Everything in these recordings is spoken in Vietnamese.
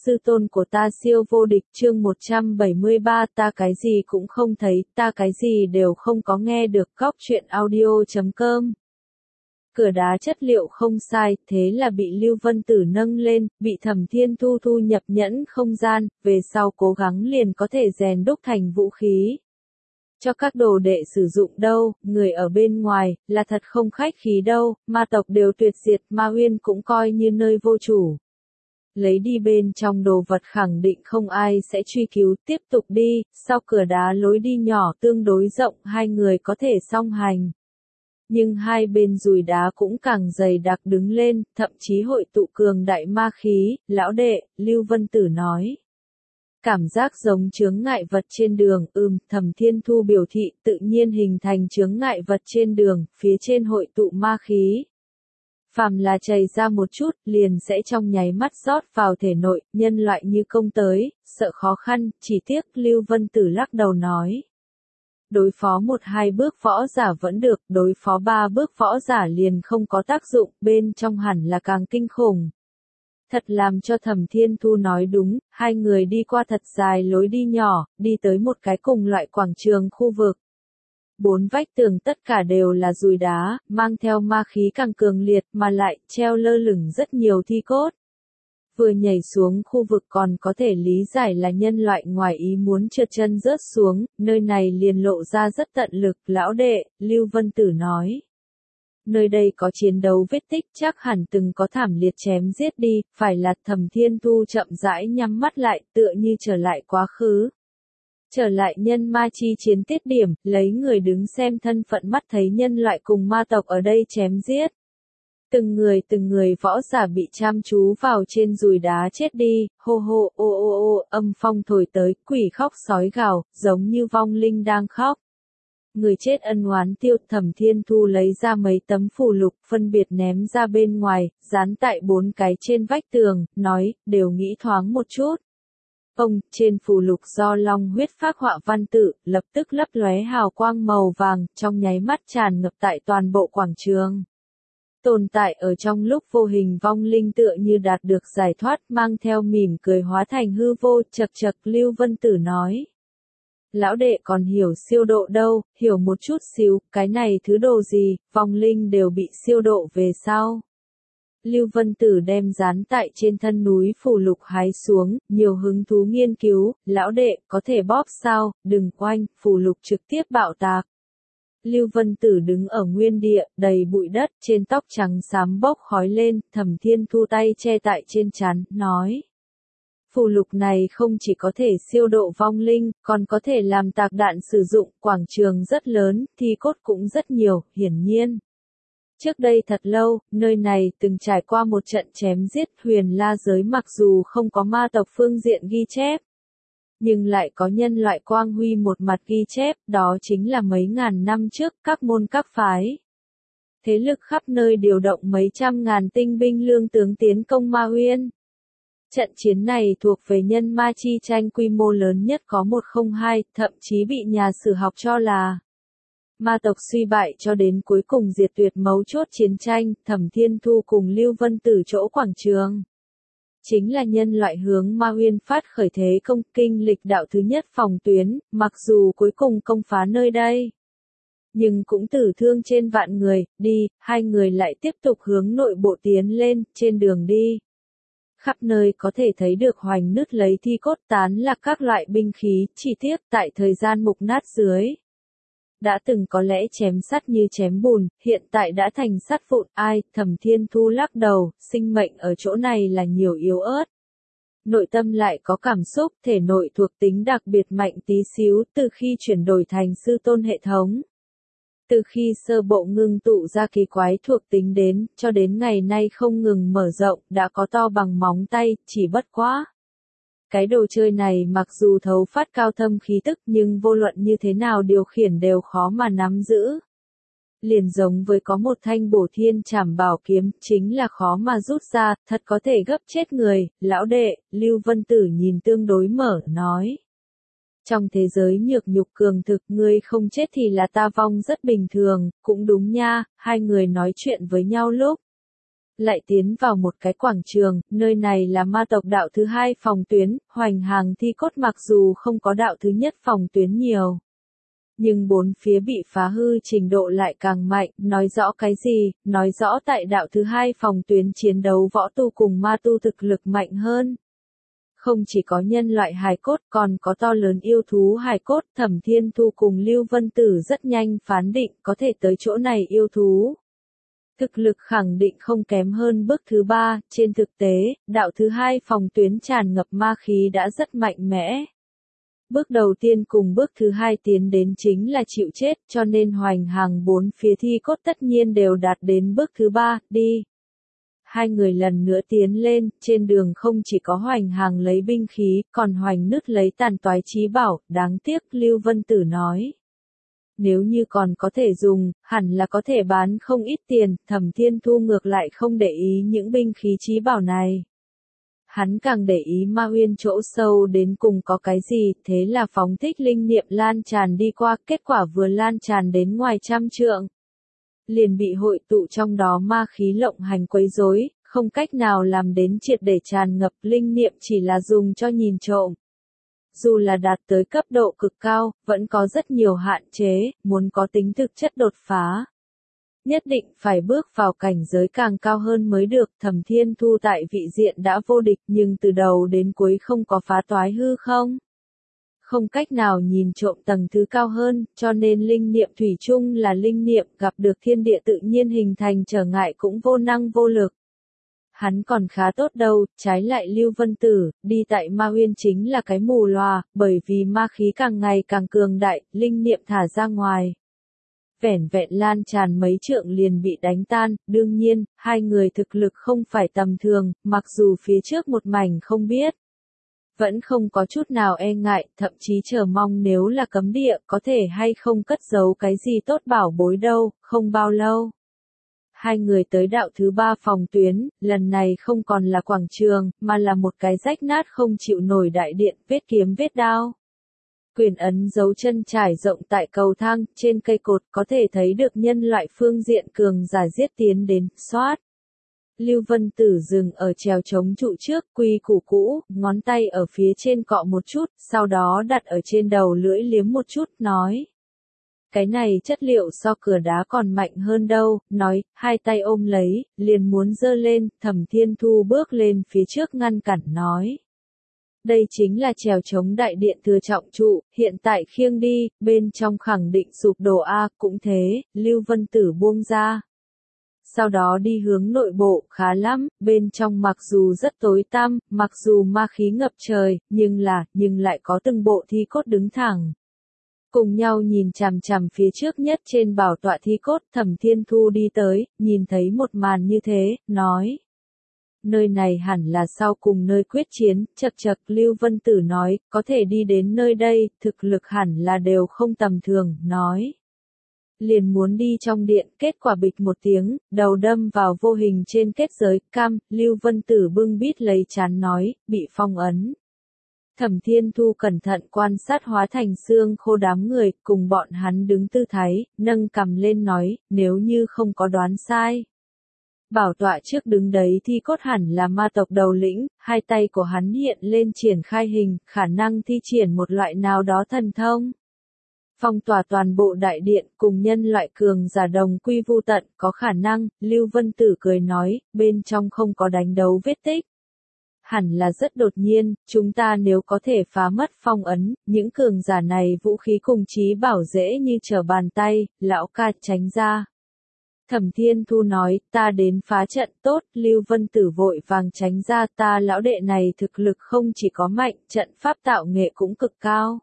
sư tôn của ta siêu vô địch chương 173 ta cái gì cũng không thấy, ta cái gì đều không có nghe được Góc Chuyện Audio.com. Cửa đá chất liệu không sai, thế là bị Lưu Vân Tử nâng lên, bị Thẩm Thiên Thu thu nhập nhẫn không gian, về sau cố gắng liền có thể rèn đúc thành vũ khí. Cho các đồ đệ sử dụng đâu, người ở bên ngoài, là thật không khách khí đâu, ma tộc đều tuyệt diệt, Ma Uyên cũng coi như nơi vô chủ. Lấy đi bên trong đồ vật khẳng định không ai sẽ truy cứu, tiếp tục đi, sau cửa đá lối đi nhỏ tương đối rộng, hai người có thể song hành. Nhưng hai bên dùi đá cũng càng dày đặc đứng lên, thậm chí hội tụ cường đại ma khí, lão đệ, Lưu Vân Tử nói. Cảm giác giống chướng ngại vật trên đường, Thẩm Thiên Thu biểu thị tự nhiên hình thành chướng ngại vật trên đường, phía trên hội tụ ma khí. Phàm là chảy ra một chút, liền sẽ trong nháy mắt rót vào thể nội, nhân loại như công tới, sợ khó khăn, chỉ tiếc Lưu Vân Tử lắc đầu nói. Đối phó 1-2 bước võ giả vẫn được, đối phó 3 bước võ giả liền không có tác dụng, bên trong hẳn là càng kinh khủng. Thật làm cho Thẩm Thiên Thu nói đúng, hai người đi qua thật dài lối đi nhỏ, đi tới một cái cùng loại quảng trường khu vực. 4 vách tường tất cả đều là dùi đá, mang theo ma khí càng cường liệt mà lại treo lơ lửng rất nhiều thi cốt. Vừa nhảy xuống khu vực còn có thể lý giải là nhân loại ngoài ý muốn trượt chân rớt xuống, nơi này liền lộ ra rất tận lực, lão đệ, Lưu Vân Tử nói. Nơi đây có chiến đấu vết tích chắc hẳn từng có thảm liệt chém giết đi, phải là Thẩm Thiên Thu chậm rãi nhắm mắt lại tựa như trở lại quá khứ. Trở lại nhân ma chi chiến tiết điểm, lấy người đứng xem thân phận mắt thấy nhân loại cùng ma tộc ở đây chém giết. Từng người võ giả bị chăm chú vào trên dùi đá chết đi, hô hô ô ô ô, âm phong thổi tới, quỷ khóc sói gào, giống như vong linh đang khóc. Người chết ân oán tiêu, Thẩm Thiên Thu lấy ra mấy tấm phù lục, phân biệt ném ra bên ngoài, dán tại 4 cái trên vách tường, nói, đều nghĩ thoáng một chút. Trên phù lục do long huyết phác họa văn tự, lập tức lấp lóe hào quang màu vàng, trong nháy mắt tràn ngập tại toàn bộ quảng trường. Tồn tại ở trong lúc vô hình vong linh tựa như đạt được giải thoát, mang theo mỉm cười hóa thành hư vô, chật chật Lưu Vân Tử nói. Lão đệ còn hiểu siêu độ đâu, hiểu một chút xíu, cái này thứ đồ gì, vong linh đều bị siêu độ về sau. Lưu Vân Tử đem dán tại trên thân núi phù lục hái xuống, nhiều hứng thú nghiên cứu, lão đệ, có thể bóp sao, đừng quanh, phù lục trực tiếp bạo tạc. Lưu Vân Tử đứng ở nguyên địa, đầy bụi đất, trên tóc trắng xám bốc khói lên, Thẩm Thiên Thu tay che tại trên trán, nói. Phù lục này không chỉ có thể siêu độ vong linh, còn có thể làm tạc đạn sử dụng, quảng trường rất lớn, thi cốt cũng rất nhiều, hiển nhiên. Trước đây thật lâu, nơi này từng trải qua một trận chém giết, Huyền La giới mặc dù không có ma tộc phương diện ghi chép, nhưng lại có nhân loại quang huy một mặt ghi chép, đó chính là mấy ngàn năm trước, các môn các phái. Thế lực khắp nơi điều động mấy trăm ngàn tinh binh lương tướng tiến công Ma Uyên. Trận chiến này thuộc về nhân ma chi tranh quy mô lớn nhất có 102, thậm chí bị nhà sử học cho là ma tộc suy bại cho đến cuối cùng diệt tuyệt mấu chốt chiến tranh, Thẩm Thiên Thu cùng Lưu Vân Tử chỗ quảng trường. Chính là nhân loại hướng Ma Uyên phát khởi thế công, kinh lịch đạo thứ nhất phòng tuyến, mặc dù cuối cùng công phá nơi đây. Nhưng cũng tử thương trên vạn người, đi, hai người lại tiếp tục hướng nội bộ tiến lên, trên đường đi. Khắp nơi có thể thấy được hoành nứt lấy thi cốt tán lạc các loại binh khí, chỉ tiếc tại thời gian mục nát dưới. Đã từng có lẽ chém sắt như chém bùn, hiện tại đã thành sắt vụn, ai, Thẩm Thiên Thu lắc đầu, sinh mệnh ở chỗ này là nhiều yếu ớt. Nội tâm lại có cảm xúc, thể nội thuộc tính đặc biệt mạnh tí xíu, từ khi chuyển đổi thành sư tôn hệ thống. Từ khi sơ bộ ngưng tụ ra kỳ quái thuộc tính đến, cho đến ngày nay không ngừng mở rộng, đã có to bằng móng tay, chỉ bất quá. Cái đồ chơi này mặc dù thấu phát cao thâm khí tức nhưng vô luận như thế nào điều khiển đều khó mà nắm giữ. Liền giống với có một thanh bổ thiên trảm bảo kiếm, chính là khó mà rút ra, thật có thể gấp chết người, lão đệ, Lưu Vân Tử nhìn tương đối mở, nói. Trong thế giới nhược nhục cường thực, ngươi không chết thì là ta vong rất bình thường, cũng đúng nha, hai người nói chuyện với nhau lúc. lại tiến vào một cái quảng trường, nơi này là ma tộc đạo thứ hai phòng tuyến, hoành hàng thi cốt mặc dù không có đạo thứ nhất phòng tuyến nhiều. Nhưng bốn phía bị phá hư trình độ lại càng mạnh, nói rõ cái gì, nói rõ tại đạo thứ hai phòng tuyến chiến đấu võ tu cùng ma tu thực lực mạnh hơn. Không chỉ có nhân loại hài cốt còn có to lớn yêu thú hài cốt, Thẩm Thiên Thu cùng Lưu Vân Tử rất nhanh phán định có thể tới chỗ này yêu thú. Thực lực khẳng định không kém hơn bước thứ ba, trên thực tế, đạo thứ hai phòng tuyến tràn ngập ma khí đã rất mạnh mẽ. Bước đầu tiên cùng bước thứ hai tiến đến chính là chịu chết, cho nên hoành hàng bốn phía thi cốt tất nhiên đều đạt đến bước thứ ba, đi. Hai người lần nữa tiến lên, trên đường không chỉ có hoành hàng lấy binh khí, còn hoành nứt lấy tàn toái chí bảo, đáng tiếc Lưu Vân Tử nói. Nếu như còn có thể dùng, hẳn là có thể bán không ít tiền, Thẩm Thiên Thu ngược lại không để ý những binh khí chí bảo này. Hắn càng để ý ma uyên chỗ sâu đến cùng có cái gì, thế là phóng thích linh niệm lan tràn đi qua, kết quả vừa lan tràn đến ngoài 100 trượng. Liền bị hội tụ trong đó ma khí lộng hành quấy rối, không cách nào làm đến triệt để tràn ngập, linh niệm chỉ là dùng cho nhìn trộm. Dù là đạt tới cấp độ cực cao, vẫn có rất nhiều hạn chế, muốn có tính thực chất đột phá. Nhất định phải bước vào cảnh giới càng cao hơn mới được, Thẩm Thiên Thu tại vị diện đã vô địch nhưng từ đầu đến cuối không có phá toái hư không. Không cách nào nhìn trộm tầng thứ cao hơn, cho nên linh niệm thủy chung là linh niệm, gặp được thiên địa tự nhiên hình thành trở ngại cũng vô năng vô lực. Hắn còn khá tốt đâu, trái lại Lưu Vân Tử, đi tại ma uyên chính là cái mù lòa, bởi vì ma khí càng ngày càng cường đại, linh niệm thả ra ngoài. Vẻn vẹn lan tràn mấy trượng liền bị đánh tan, đương nhiên, hai người thực lực không phải tầm thường, mặc dù phía trước một mảnh không biết. Vẫn không có chút nào e ngại, thậm chí chờ mong nếu là cấm địa, có thể hay không cất giấu cái gì tốt bảo bối đâu, không bao lâu. Hai người tới đạo thứ ba phòng tuyến, lần này không còn là quảng trường, mà là một cái rách nát không chịu nổi đại điện, vết kiếm vết đao. Quyền ấn dấu chân trải rộng tại cầu thang, trên cây cột có thể thấy được nhân loại phương diện cường giả giết tiến đến, xoát. Lưu Vân Tử dừng ở chèo chống trụ trước, quy củ cũ, ngón tay ở phía trên cọ một chút, sau đó đặt ở trên đầu lưỡi liếm một chút, nói. Cái này chất liệu so cửa đá còn mạnh hơn đâu, nói, hai tay ôm lấy, liền muốn giơ lên, Thẩm Thiên Thu bước lên phía trước ngăn cản nói. Đây chính là chèo chống đại điện thừa trọng trụ, hiện tại khiêng đi, bên trong khẳng định sụp đổ a, cũng thế, Lưu Vân Tử buông ra. Sau đó đi hướng nội bộ, khá lắm, bên trong mặc dù rất tối tăm, mặc dù ma khí ngập trời, nhưng lại có từng bộ thi cốt đứng thẳng. Cùng nhau nhìn chằm chằm phía trước nhất trên bảo tọa thi cốt, Thẩm Thiên Thu đi tới, nhìn thấy một màn như thế, nói. Nơi này hẳn là sau cùng nơi quyết chiến, chật chật Lưu Vân Tử nói, có thể đi đến nơi đây, thực lực hẳn là đều không tầm thường, nói. Liền muốn đi trong điện, kết quả bịch một tiếng, đầu đâm vào vô hình trên kết giới, cam, Lưu Vân Tử bưng bít lấy trán nói, bị phong ấn. Thẩm Thiên Thu cẩn thận quan sát hóa thành xương khô đám người, cùng bọn hắn đứng tư thái, nâng cằm lên nói, nếu như không có đoán sai. Bảo tọa trước đứng đấy thì cốt hẳn là ma tộc đầu lĩnh, hai tay của hắn hiện lên triển khai hình, khả năng thi triển một loại nào đó thần thông. Phong tỏa toàn bộ đại điện cùng nhân loại cường giả đồng quy vu tận, có khả năng, Lưu Vân Tử cười nói, bên trong không có đánh đấu vết tích. Hẳn là rất đột nhiên, chúng ta nếu có thể phá mất phong ấn, những cường giả này vũ khí cùng chí bảo dễ như trở bàn tay, lão ca tránh ra. Thẩm Thiên Thu nói, ta đến phá trận tốt, Lưu Vân Tử vội vàng tránh ra, ta lão đệ này thực lực không chỉ có mạnh, trận pháp tạo nghệ cũng cực cao.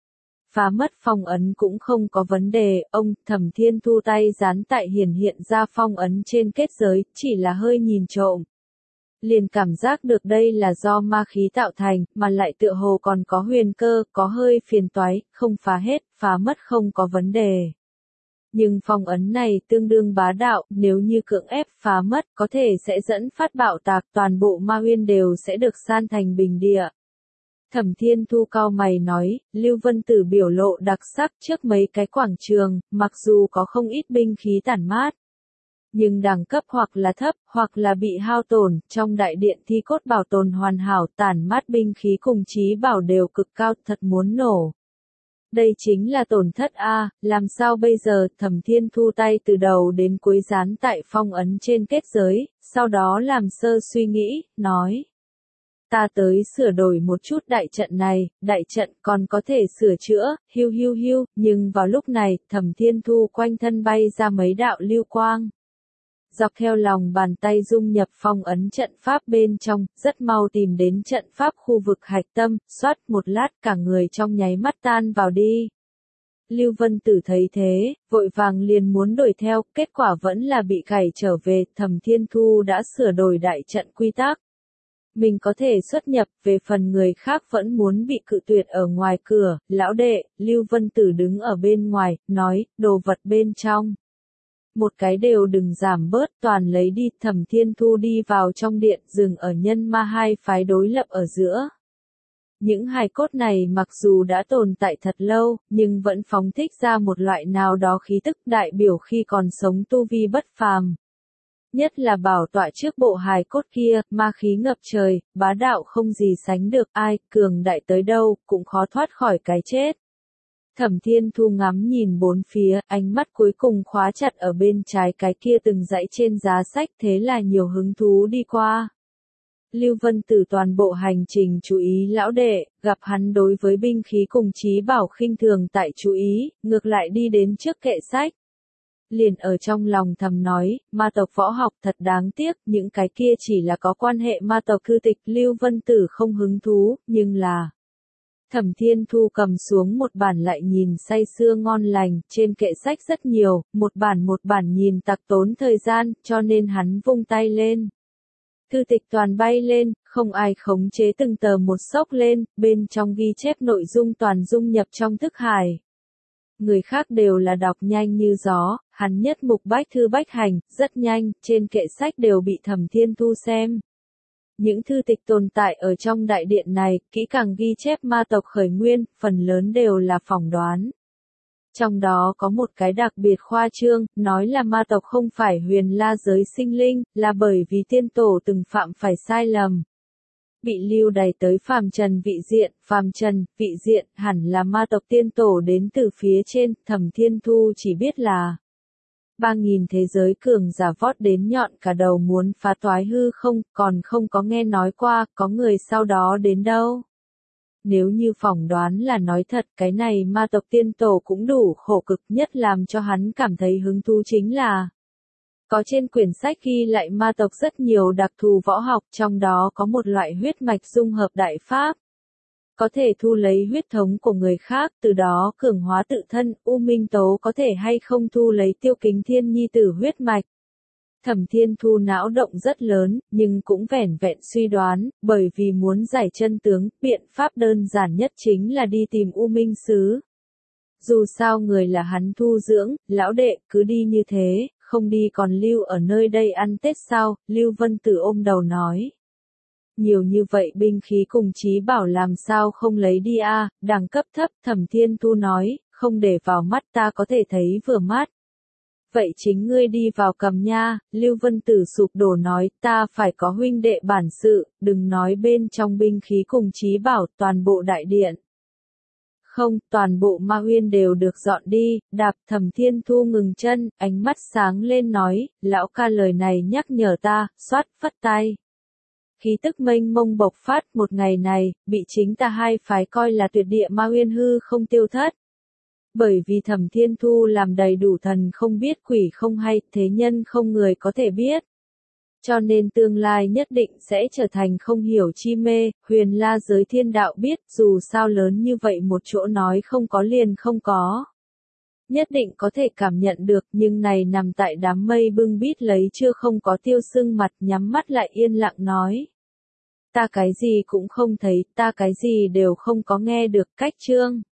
Phá mất phong ấn cũng không có vấn đề, ông Thẩm Thiên Thu tay dán tại hiện ra phong ấn trên kết giới, chỉ là hơi nhìn trộm. Liền cảm giác được đây là do ma khí tạo thành, mà lại tựa hồ còn có huyền cơ, có hơi phiền toái, không phá hết, phá mất không có vấn đề. Nhưng phong ấn này tương đương bá đạo, nếu như cưỡng ép phá mất, có thể sẽ dẫn phát bạo tạc, toàn bộ ma uyên đều sẽ được san thành bình địa. Thẩm Thiên Thu cau mày nói, Lưu Vân Tử biểu lộ đặc sắc trước mấy cái quảng trường, mặc dù có không ít binh khí tản mát. nhưng đẳng cấp hoặc là thấp, hoặc là bị hao tổn, trong đại điện thi cốt bảo tồn hoàn hảo, tản mát binh khí cùng chí bảo đều cực cao, thật muốn nổ. Đây chính là tổn thất a, làm sao bây giờ? Thẩm Thiên Thu tay từ đầu đến cuối dán tại phong ấn trên kết giới, sau đó làm sơ suy nghĩ, nói. Ta tới sửa đổi một chút đại trận này, đại trận còn có thể sửa chữa, hiu hiu hiu, nhưng vào lúc này, Thẩm Thiên Thu quanh thân bay ra mấy đạo lưu quang. Dọc theo lòng bàn tay dung nhập phong ấn trận pháp bên trong, rất mau tìm đến trận pháp khu vực hạch tâm, xoát một lát cả người trong nháy mắt tan vào đi. Lưu Vân Tử thấy thế, vội vàng liền muốn đuổi theo, kết quả vẫn là bị cày trở về, Thẩm Thiên Thu đã sửa đổi đại trận quy tắc. Mình có thể xuất nhập, về phần người khác vẫn muốn bị cự tuyệt ở ngoài cửa, lão đệ, Lưu Vân Tử đứng ở bên ngoài, nói, đồ vật bên trong. Một cái đều đừng giảm bớt, toàn lấy đi. Thẩm Thiên Thu đi vào trong điện, dừng ở nhân ma hai phái đối lập ở giữa. Những hài cốt này mặc dù đã tồn tại thật lâu, nhưng vẫn phóng thích ra một loại nào đó khí tức đại biểu khi còn sống tu vi bất phàm. Nhất là bảo tọa trước bộ hài cốt kia, ma khí ngập trời, bá đạo không gì sánh được, ai, cường đại tới đâu, cũng khó thoát khỏi cái chết. Thẩm Thiên Thu ngắm nhìn bốn phía, ánh mắt cuối cùng khóa chặt ở bên trái cái kia từng dãy trên giá sách, thế là nhiều hứng thú đi qua. Lưu Vân Tử toàn bộ hành trình chú ý lão đệ, gặp hắn đối với binh khí cùng chí bảo khinh thường tại chú ý, ngược lại đi đến trước kệ sách. Liền ở trong lòng thầm nói, ma tộc võ học thật đáng tiếc, những cái kia chỉ là có quan hệ ma tộc thư tịch. Lưu Vân Tử không hứng thú, nhưng là... Thẩm Thiên Thu cầm xuống một bản lại nhìn say sưa ngon lành, trên kệ sách rất nhiều, một bản nhìn tặc tốn thời gian, cho nên hắn vung tay lên. Thư tịch toàn bay lên, không ai khống chế từng tờ một xốc lên, bên trong ghi chép nội dung toàn dung nhập trong thức hải. Người khác đều là đọc nhanh như gió, hắn nhất mục bách thư bách hành, rất nhanh, trên kệ sách đều bị Thẩm Thiên Thu xem. Những thư tịch tồn tại ở trong đại điện này, kỹ càng ghi chép ma tộc khởi nguyên, phần lớn đều là phỏng đoán. Trong đó có một cái đặc biệt khoa trương, nói là ma tộc không phải huyền la giới sinh linh, là bởi vì tiên tổ từng phạm phải sai lầm. Bị lưu đày tới phàm trần vị diện, hẳn là ma tộc tiên tổ đến từ phía trên, Thẩm Thiên Thu chỉ biết là 3.000 thế giới cường giả vót đến nhọn cả đầu muốn phá toái hư không, còn không có nghe nói qua, có người sau đó đến đâu. Nếu như phỏng đoán là nói thật, cái này ma tộc tiên tổ cũng đủ khổ cực, nhất làm cho hắn cảm thấy hứng thú chính là có trên quyển sách ghi lại ma tộc rất nhiều đặc thù võ học, trong đó có một loại huyết mạch dung hợp đại pháp. Có thể thu lấy huyết thống của người khác, từ đó cường hóa tự thân. U Minh Tố có thể hay không thu lấy Tiêu Kính Thiên nhi tử huyết mạch. Thẩm Thiên Thu não động rất lớn, nhưng cũng vẻn vẹn suy đoán, bởi vì muốn giải chân tướng, biện pháp đơn giản nhất chính là đi tìm U Minh Sứ. Dù sao người là hắn thu dưỡng, lão đệ, cứ đi như thế, không đi còn lưu ở nơi đây ăn Tết sao? Lưu Vân Tử ôm đầu nói. Nhiều như vậy binh khí cùng chí bảo làm sao không lấy đi a? Đẳng cấp thấp. Thẩm Thiên Thu nói, không để vào mắt, ta có thể thấy vừa mắt. Vậy chính ngươi đi vào cầm nha. Lưu Vân Tử sụp đổ nói, ta phải có huynh đệ bản sự, đừng nói bên trong binh khí cùng chí bảo, toàn bộ đại điện. Không, toàn bộ ma uyên đều được dọn đi. Đạp. Thẩm Thiên Thu ngừng chân, ánh mắt sáng lên nói, lão ca lời này nhắc nhở ta, xoát phất tay. Khí tức mênh mông bộc phát, một ngày này, bị chính ta hai phái coi là tuyệt địa ma uyên hư không tiêu thất. Bởi vì Thẩm Thiên Thu làm đầy đủ thần không biết quỷ không hay, thế nhân không người có thể biết. Cho nên tương lai nhất định sẽ trở thành không hiểu chi mê, huyền la giới thiên đạo biết, dù sao lớn như vậy một chỗ nói không có liền không có. Nhất định có thể cảm nhận được, nhưng này nằm tại đám mây bưng bít lấy chưa không có tiêu sưng mặt, nhắm mắt lại yên lặng nói. Ta cái gì cũng không thấy, ta cái gì đều không có nghe được. Cách chương